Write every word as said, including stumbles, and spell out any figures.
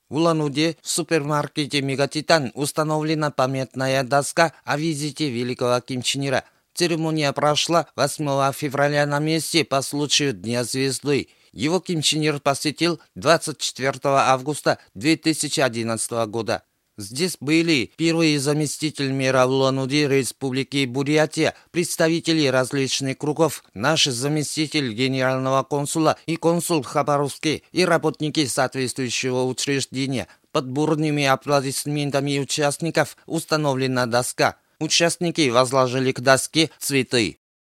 В Улан-Удэ в супермаркете «Мегатитан» установлена памятная доска о визите великого Ким Чен Ира. Церемония прошла восьмого февраля на месте по случаю Дня Звезды. Его Ким Чен Ир посетил двадцать четвёртого августа две тысячи одиннадцатого года. Здесь были первый заместитель мэра Улан-Удэ Республики Бурятия, представители различных кругов, наш заместитель генерального консула и консул Хабаровский и работники соответствующего учреждения. Под бурными аплодисментами участников установлена доска. Участники возложили к доске цветы.